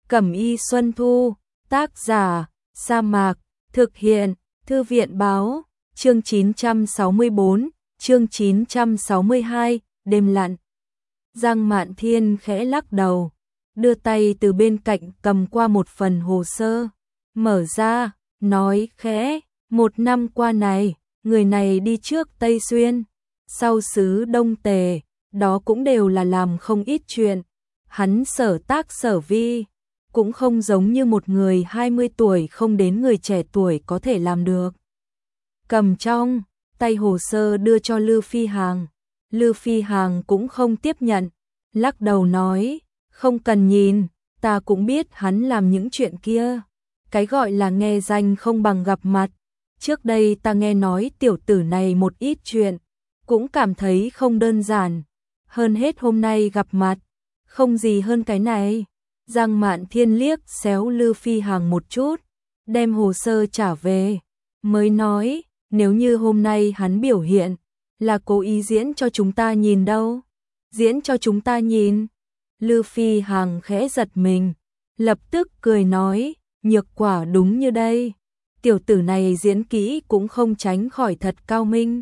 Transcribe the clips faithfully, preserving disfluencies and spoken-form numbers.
Cẩm y Xuân Thu, tác giả, Sa Mạc, thực hiện, Thư viện báo, chương chín trăm sáu mươi bốn, chương chín trăm sáu mươi hai, đêm lặn. Giang Mạn Thiên khẽ lắc đầu, đưa tay từ bên cạnh cầm qua một phần hồ sơ, mở ra, nói khẽ, một năm qua này, người này đi trước Tây Xuyên, sau xứ Đông Tề, đó cũng đều là làm không ít chuyện. Hắn sở tác sở vi, cũng không giống như một người hai mươi tuổi không đến người trẻ tuổi có thể làm được. Cầm trong tay hồ sơ đưa cho Lư Phi Hằng, Lư Phi Hằng cũng không tiếp nhận, lắc đầu nói, không cần nhìn, ta cũng biết hắn làm những chuyện kia. Cái gọi là nghe danh không bằng gặp mặt, trước đây ta nghe nói tiểu tử này một ít chuyện, cũng cảm thấy không đơn giản, hơn hết hôm nay gặp mặt, không gì hơn cái này. Giang Mạn Thiên liếc xéo Lư Phi Hằng một chút, đem hồ sơ trả về, mới nói, nếu như hôm nay hắn biểu hiện, là cố ý diễn cho chúng ta nhìn đâu. Diễn cho chúng ta nhìn. Lư Phi Hằng khẽ giật mình, lập tức cười nói, nhược quả đúng như đây. Tiểu tử này diễn kỹ cũng không tránh khỏi thật cao minh.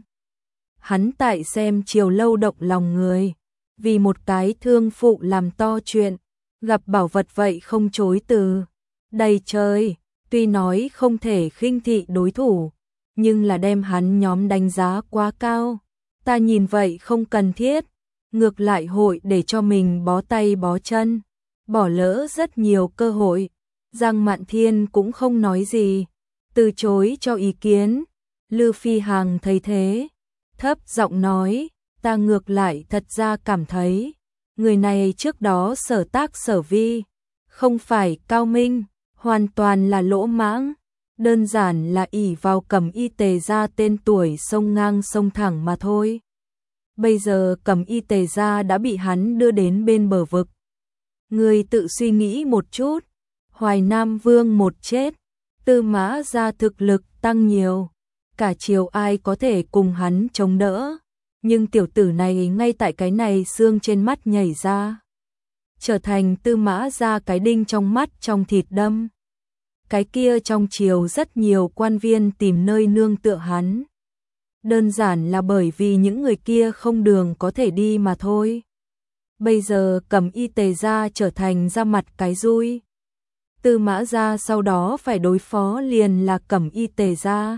Hắn tại xem chiều lâu động lòng người, vì một cái thương phụ làm to chuyện, gặp bảo vật vậy không chối từ. Đầy trời, tuy nói không thể khinh thị đối thủ, nhưng là đem hắn nhóm đánh giá quá cao. Ta nhìn vậy không cần thiết, ngược lại hội để cho mình bó tay bó chân, bỏ lỡ rất nhiều cơ hội. Giang Mạn Thiên cũng không nói gì, từ chối cho ý kiến. Lư Phi Hằng thấy thế, thấp giọng nói, ta ngược lại thật ra cảm thấy, người này trước đó sở tác sở vi, không phải cao minh, hoàn toàn là lỗ mãng, đơn giản là ỷ vào Cẩm y Tề gia tên tuổi sông ngang sông thẳng mà thôi. Bây giờ Cẩm y Tề gia đã bị hắn đưa đến bên bờ vực. Người tự suy nghĩ một chút, Hoài Nam Vương một chết, Tư Mã gia thực lực tăng nhiều, cả triều ai có thể cùng hắn chống đỡ. Nhưng tiểu tử này ngay tại cái này xương trên mắt nhảy ra, trở thành Tư Mã gia cái đinh trong mắt trong thịt đâm. Cái kia trong triều rất nhiều quan viên tìm nơi nương tựa hắn, đơn giản là bởi vì những người kia không đường có thể đi mà thôi. Bây giờ Cẩm y Tề gia trở thành ra mặt cái dui, Tư Mã gia sau đó phải đối phó liền là Cẩm y Tề gia.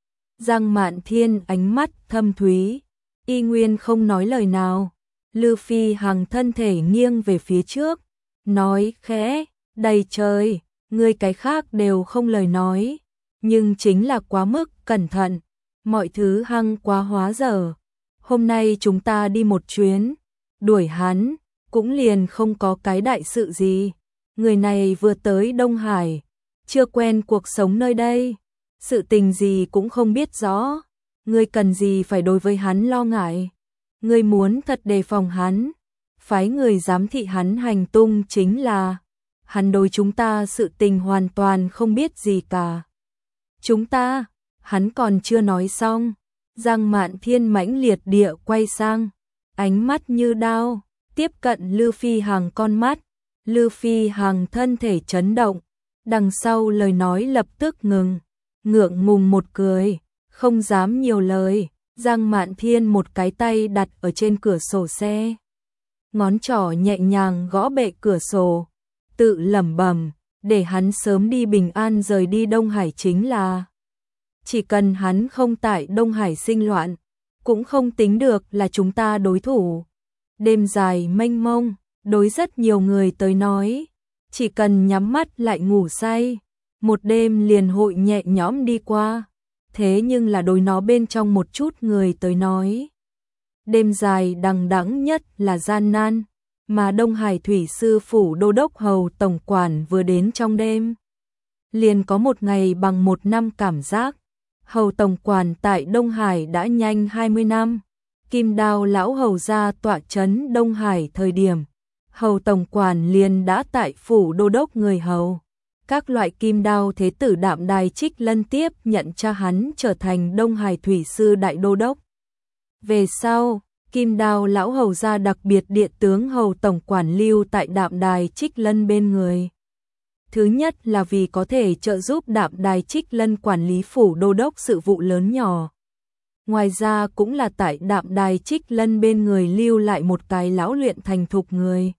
Giang Mạn Thiên ánh mắt thâm thúy, y nguyên không nói lời nào. Lư Phi Hằng thân thể nghiêng về phía trước, nói khẽ, đầy trời, ngươi cái khác đều không lời nói, nhưng chính là quá mức cẩn thận, mọi thứ hăng quá hóa dở. Hôm nay chúng ta đi một chuyến, đuổi hắn, cũng liền không có cái đại sự gì. Người này vừa tới Đông Hải, chưa quen cuộc sống nơi đây, sự tình gì cũng không biết rõ. Ngươi cần gì phải đối với hắn lo ngại. Ngươi muốn thật đề phòng hắn, phái người giám thị hắn hành tung chính là. Hắn đối chúng ta sự tình hoàn toàn không biết gì cả. Chúng ta, hắn còn chưa nói xong. Giang Mạn Thiên mãnh liệt địa quay sang, ánh mắt như đao, tiếp cận Lư Phi Hằng con mắt. Lư Phi Hằng thân thể chấn động, đằng sau lời nói lập tức ngừng, ngượng ngùng một cười, không dám nhiều lời. Giang Mạn Thiên một cái tay đặt ở trên cửa sổ xe, ngón trỏ nhẹ nhàng gõ bệ cửa sổ, tự lẩm bẩm, để hắn sớm đi bình an rời đi Đông Hải chính là. Chỉ cần hắn không tại Đông Hải sinh loạn, cũng không tính được là chúng ta đối thủ. Đêm dài mênh mông, đối rất nhiều người tới nói, chỉ cần nhắm mắt lại ngủ say, một đêm liền hội nhẹ nhõm đi qua. Thế nhưng là đối nó bên trong một chút người tới nói, đêm dài đằng đẵng nhất là gian nan. Mà Đông Hải Thủy Sư Phủ Đô Đốc Hầu Tổng Quản vừa đến trong đêm, liền có một ngày bằng một năm cảm giác. Hầu Tổng Quản tại Đông Hải đã nhanh hai mươi năm, Kim Đao lão hầu gia tọa trấn Đông Hải thời điểm, Hầu Tổng Quản liền đã tại Phủ Đô Đốc người hầu. Các loại Kim Đao thế tử Đạm Đài Trích Lân tiếp nhận cha hắn trở thành Đông Hải Thủy Sư Đại Đô Đốc. Về sau, Kim Đao lão hầu gia đặc biệt địa tướng Hầu Tổng Quản lưu tại Đạm Đài Trích Lân bên người. Thứ nhất là vì có thể trợ giúp Đạm Đài Trích Lân quản lý phủ đô đốc sự vụ lớn nhỏ. Ngoài ra cũng là tại Đạm Đài Trích Lân bên người lưu lại một cái lão luyện thành thục người.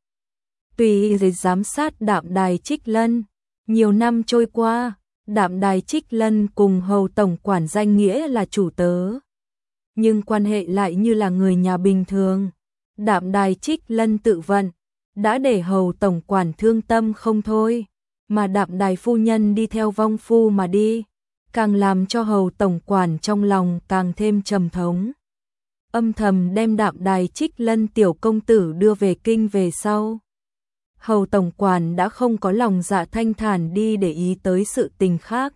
Tùy ý giám sát Đạm Đài Trích Lân, nhiều năm trôi qua, Đạm Đài Trích Lân cùng hầu tổng quản danh nghĩa là chủ tớ. Nhưng quan hệ lại như là người nhà bình thường. Đạm Đài Trích Lân tự vận, đã để hầu tổng quản thương tâm không thôi, mà Đạm Đài phu nhân đi theo vong phu mà đi, càng làm cho hầu tổng quản trong lòng càng thêm trầm thống. Âm thầm đem Đạm Đài Trích Lân tiểu công tử đưa về kinh về sau. Hầu tổng quản đã không có lòng dạ thanh thản đi để ý tới sự tình khác.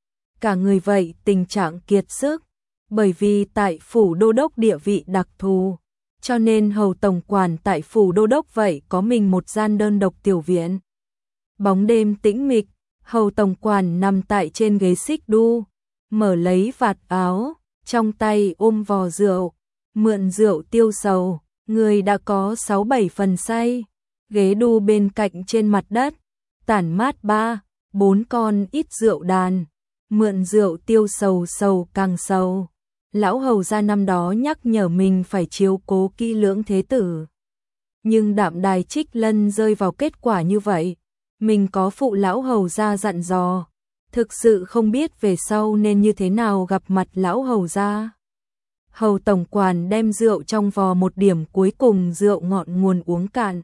Cả người vậy tình trạng kiệt sức, bởi vì tại phủ đô đốc địa vị đặc thù, cho nên hầu tổng quản tại phủ đô đốc vậy có mình một gian đơn độc tiểu viện. Bóng đêm tĩnh mịch, hầu tổng quản nằm tại trên ghế xích đu, mở lấy vạt áo, trong tay ôm vò rượu, mượn rượu tiêu sầu, người đã có sáu bảy phần say. Ghế đu bên cạnh trên mặt đất, tản mát ba, bốn con ít rượu đàn, mượn rượu tiêu sầu sầu càng sầu. Lão hầu gia năm đó nhắc nhở mình phải chiếu cố kỹ lưỡng thế tử. Nhưng Đạm Đài Trích Lân rơi vào kết quả như vậy, mình có phụ lão hầu gia dặn dò, thực sự không biết về sau nên như thế nào gặp mặt lão hầu gia. Hầu tổng quản đem rượu trong vò một điểm cuối cùng rượu ngọn nguồn uống cạn.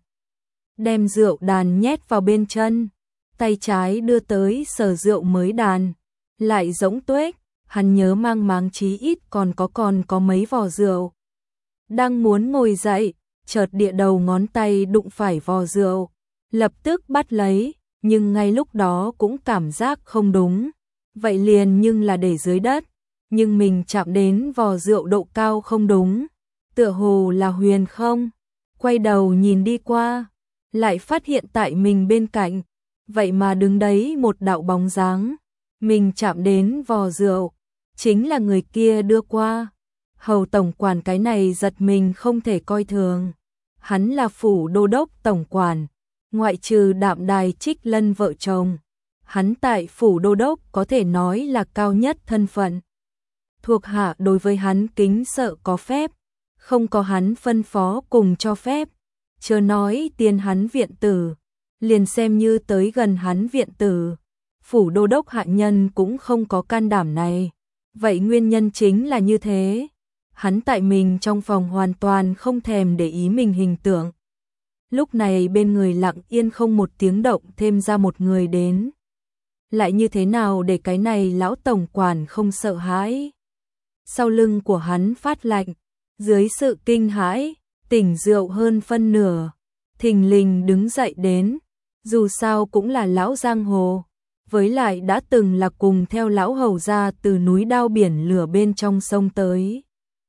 Đem rượu đàn nhét vào bên chân, tay trái đưa tới sờ rượu mới đàn, lại giống tuếch, hắn nhớ mang máng chí ít còn có còn có mấy vò rượu. Đang muốn ngồi dậy, chợt địa đầu ngón tay đụng phải vò rượu, lập tức bắt lấy, nhưng ngay lúc đó cũng cảm giác không đúng, vậy liền nhưng là để dưới đất, nhưng mình chạm đến vò rượu độ cao không đúng, tựa hồ là huyền không, quay đầu nhìn đi qua, lại phát hiện tại mình bên cạnh, vậy mà đứng đấy một đạo bóng dáng, mình chạm đến vò rượu, chính là người kia đưa qua. Hầu tổng quản cái này giật mình không thể coi thường, hắn là phủ đô đốc tổng quản, ngoại trừ Đạm Đài Trích Lân vợ chồng, hắn tại phủ đô đốc có thể nói là cao nhất thân phận. Thuộc hạ đối với hắn kính sợ có phép, không có hắn phân phó cùng cho phép, chớ nói tiền hắn viện tử, liền xem như tới gần hắn viện tử, phủ đô đốc hạ nhân cũng không có can đảm này. Vậy nguyên nhân chính là như thế, hắn tại mình trong phòng hoàn toàn không thèm để ý mình hình tượng. Lúc này bên người lặng yên không một tiếng động thêm ra một người đến. Lại như thế nào để cái này lão tổng quản không sợ hãi? Sau lưng của hắn phát lạnh, dưới sự kinh hãi, tỉnh rượu hơn phân nửa, thình lình đứng dậy đến, dù sao cũng là lão giang hồ, với lại đã từng là cùng theo lão hầu gia từ núi đao biển lửa bên trong sông tới.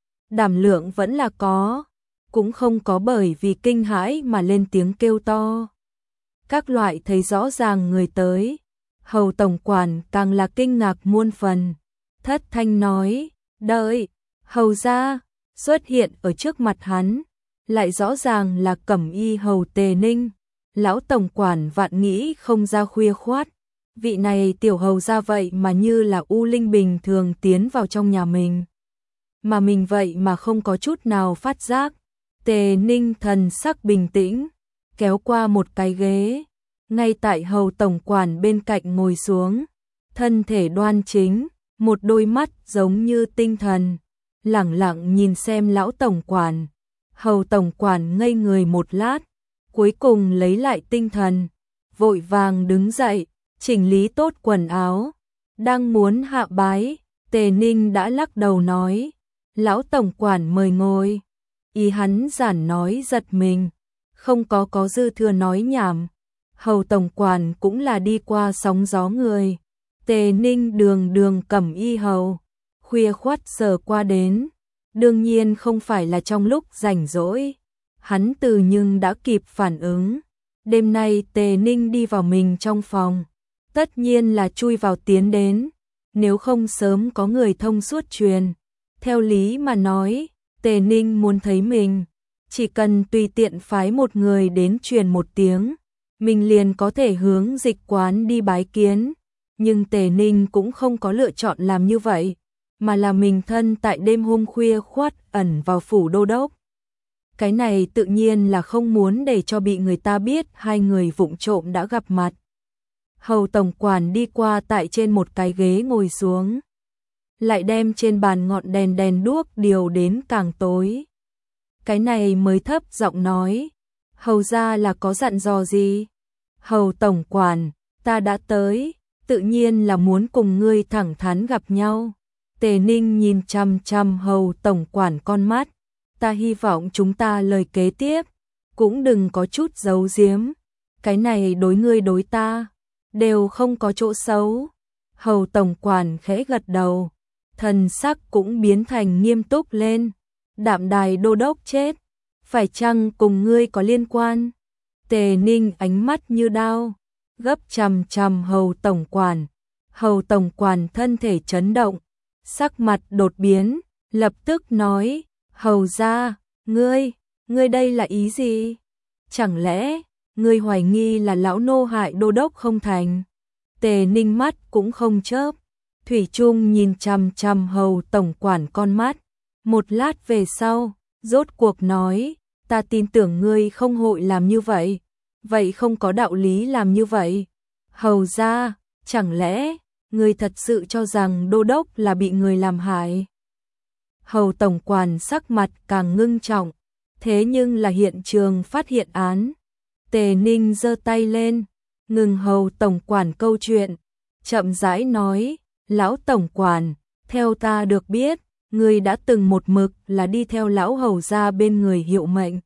Đảm lượng vẫn là có, cũng không có bởi vì kinh hãi mà lên tiếng kêu to. Các loại thấy rõ ràng người tới, hầu tổng quản càng là kinh ngạc muôn phần, thất thanh nói, đợi, hầu gia, xuất hiện ở trước mặt hắn, lại rõ ràng là Cẩm Y hầu Tề Ninh, lão tổng quản vạn nghĩ không ra khuya khoát, vị này tiểu hầu gia vậy mà như là u linh bình thường tiến vào trong nhà mình. Mà mình vậy mà không có chút nào phát giác. Tề Ninh thần sắc bình tĩnh, kéo qua một cái ghế, ngay tại hầu tổng quản bên cạnh ngồi xuống, thân thể đoan chính, một đôi mắt giống như tinh thần, lẳng lặng nhìn xem lão tổng quản. Hầu tổng quản ngây người một lát, cuối cùng lấy lại tinh thần, vội vàng đứng dậy, chỉnh lý tốt quần áo, đang muốn hạ bái, Tề Ninh đã lắc đầu nói, lão tổng quản mời ngồi. Ý hắn giản nói giật mình, không có có dư thừa nói nhảm. Hầu tổng quản cũng là đi qua sóng gió người. Tề Ninh đường đường Cẩm Y hầu, khuya khoắt sờ qua đến, đương nhiên không phải là trong lúc rảnh rỗi. Hắn từ nhưng đã kịp phản ứng. Đêm nay Tề Ninh đi vào mình trong phòng, tất nhiên là chui vào tiến đến, nếu không sớm có người thông suốt truyền. Theo lý mà nói, Tề Ninh muốn thấy mình, chỉ cần tùy tiện phái một người đến truyền một tiếng, mình liền có thể hướng dịch quán đi bái kiến, nhưng Tề Ninh cũng không có lựa chọn làm như vậy, mà là mình thân tại đêm hôm khuya khoắt ẩn vào phủ đô đốc. Cái này tự nhiên là không muốn để cho bị người ta biết hai người vụng trộm đã gặp mặt. Hầu tổng quản đi qua tại trên một cái ghế ngồi xuống, lại đem trên bàn ngọn đèn đèn đuốc điều đến càng tối. Cái này mới thấp giọng nói, hầu ra là có dặn dò gì? Hầu tổng quản, ta đã tới, tự nhiên là muốn cùng ngươi thẳng thắn gặp nhau. Tề Ninh nhìn chăm chăm hầu tổng quản con mắt, ta hy vọng chúng ta lời kế tiếp, cũng đừng có chút giấu giếm, cái này đối ngươi đối ta, đều không có chỗ xấu. Hầu tổng quản khẽ gật đầu, thần sắc cũng biến thành nghiêm túc lên, Đạm Đài đô đốc chết, phải chăng cùng ngươi có liên quan? Tề Ninh ánh mắt như đao, gấp chằm chằm hầu tổng quản, hầu tổng quản thân thể chấn động, sắc mặt đột biến, lập tức nói, hầu ra, ngươi, ngươi đây là ý gì? Chẳng lẽ, ngươi hoài nghi là lão nô hại đô đốc không thành? Tề Ninh mắt cũng không chớp, thủy chung nhìn chằm chằm hầu tổng quản con mắt, một lát về sau, rốt cuộc nói, ta tin tưởng ngươi không hội làm như vậy, vậy không có đạo lý làm như vậy. Hầu ra, chẳng lẽ, ngươi thật sự cho rằng đô đốc là bị người làm hại? Hầu tổng quản sắc mặt càng ngưng trọng, thế nhưng là hiện trường phát hiện án. Tề Ninh giơ tay lên, ngừng hầu tổng quản câu chuyện, chậm rãi nói, lão tổng quản, theo ta được biết, ngươi đã từng một mực là đi theo lão hầu ra bên người hiệu mệnh.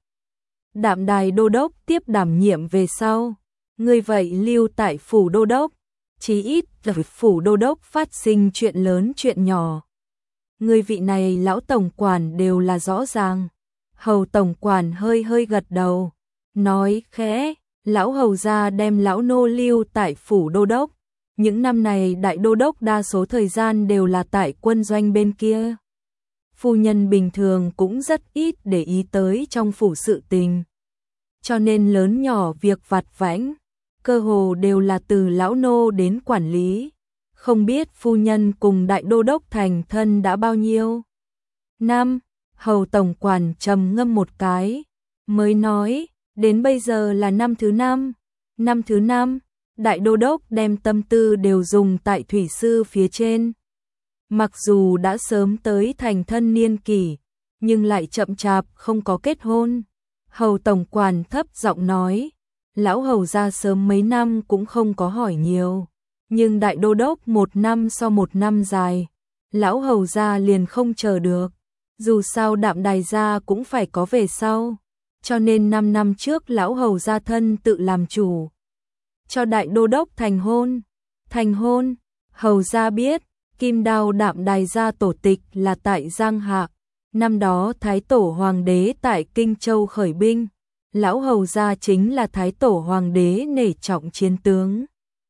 Đạm Đài đô đốc tiếp đảm nhiệm về sau, ngươi vậy lưu tại phủ đô đốc, chí ít là phủ đô đốc phát sinh chuyện lớn chuyện nhỏ. Ngươi vị này lão tổng quản đều là rõ ràng. Hầu tổng quản hơi hơi gật đầu, nói khẽ, lão hầu gia đem lão nô lưu tại phủ đô đốc. Những năm này đại đô đốc đa số thời gian đều là tại quân doanh bên kia. Phu nhân bình thường cũng rất ít để ý tới trong phủ sự tình. Cho nên lớn nhỏ việc vặt vãnh, cơ hồ đều là từ lão nô đến quản lý. Không biết phu nhân cùng đại đô đốc thành thân đã bao nhiêu năm? Hầu tổng quản trầm ngâm một cái, mới nói, đến bây giờ là năm thứ năm. Năm thứ năm, đại đô đốc đem tâm tư đều dùng tại thủy sư phía trên. Mặc dù đã sớm tới thành thân niên kỷ, nhưng lại chậm chạp không có kết hôn. Hầu tổng quản thấp giọng nói, lão hầu ra sớm mấy năm cũng không có hỏi nhiều, nhưng đại đô đốc một năm so một năm dài, lão hầu ra liền không chờ được. Dù sao Đạm Đài gia cũng phải có về sau, cho nên năm năm trước lão hầu gia thân tự làm chủ, cho đại đô đốc thành hôn. Thành hôn, hầu gia biết, kim đao Đạm Đài gia tổ tịch là tại Giang Hạ, năm đó Thái Tổ Hoàng đế tại Kinh Châu khởi binh, lão hầu gia chính là Thái Tổ Hoàng đế nể trọng chiến tướng.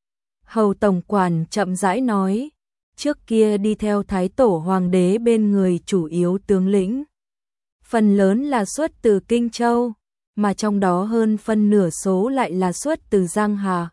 Hầu tổng quản chậm rãi nói, trước kia đi theo Thái Tổ Hoàng đế bên người chủ yếu tướng lĩnh, phần lớn là xuất từ Kinh Châu, mà trong đó hơn phân nửa số lại là xuất từ Giang Hà.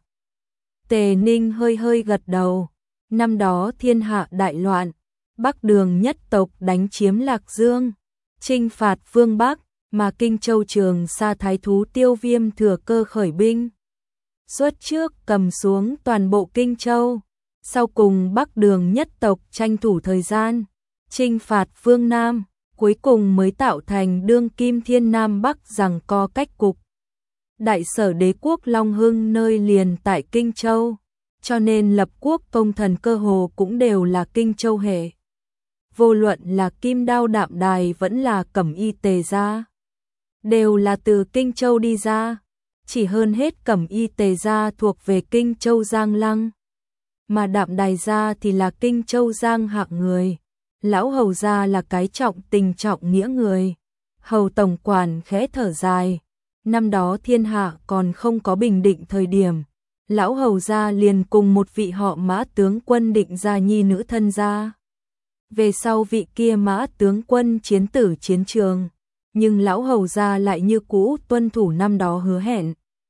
Tề Ninh hơi hơi gật đầu, năm đó thiên hạ đại loạn, Bắc Đường nhất tộc đánh chiếm Lạc Dương, chinh phạt phương Bắc, mà Kinh Châu Trường Sa thái thú Tiêu Viêm thừa cơ khởi binh, xuất trước cầm xuống toàn bộ Kinh Châu. Sau cùng Bắc Đường nhất tộc tranh thủ thời gian, chinh phạt phương Nam, cuối cùng mới tạo thành đương kim thiên Nam Bắc giằng co cách cục. Đại sở đế quốc Long Hưng nơi liền tại Kinh Châu, cho nên lập quốc công thần cơ hồ cũng đều là Kinh Châu hệ. Vô luận là Kim Đao Đạm Đài vẫn là Cẩm Y Tề gia, đều là từ Kinh Châu đi ra, chỉ hơn hết Cẩm Y Tề gia thuộc về Kinh Châu Giang Lăng, mà Đạm Đài gia thì là Kinh Châu Giang Hạng người. Lão hầu gia là cái trọng tình trọng nghĩa người. Hầu tổng quản khẽ thở dài, năm đó thiên hạ còn không có bình định thời điểm, lão hầu gia liền cùng một vị họ Mã tướng quân định ra nhi nữ thân gia. Về sau vị kia Mã tướng quân chiến tử chiến trường, nhưng lão hầu gia lại như cũ tuân thủ năm đó hứa hẹn.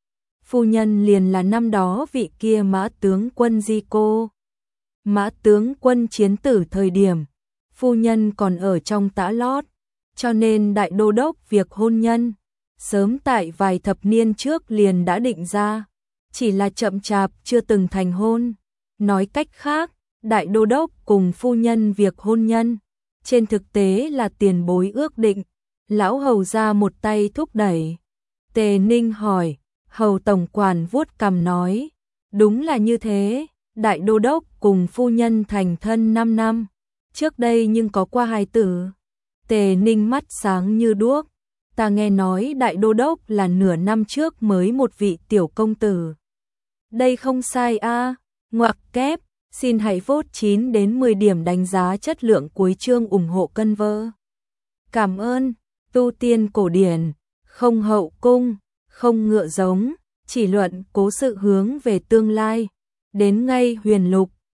phu nhân liền là năm đó vị kia Mã tướng quân Di cô. Mã tướng quân chiến tử thời điểm, phu nhân còn ở trong tã lót, cho nên đại đô đốc việc hôn nhân, sớm tại vài thập niên trước liền đã định ra, chỉ là chậm chạp chưa từng thành hôn. Nói cách khác, đại đô đốc cùng phu nhân việc hôn nhân, trên thực tế là tiền bối ước định, lão hầu ra một tay thúc đẩy. Tề Ninh hỏi, hầu tổng quản vuốt cằm nói, đúng là như thế, đại đô đốc cùng phu nhân thành thân năm năm, trước đây nhưng có qua hài tử. Tề Ninh mắt sáng như đuốc, ta nghe nói đại đô đốc là nửa năm trước mới một vị tiểu công tử. Đây không sai a, à. Ngoặc kép, xin hãy vote chín đến mười điểm đánh giá chất lượng cuối chương ủng hộ cân vơ. Cảm ơn, tu tiên cổ điển, không hậu cung, không ngựa giống, chỉ luận cố sự hướng về tương lai, đến ngay huyền lục,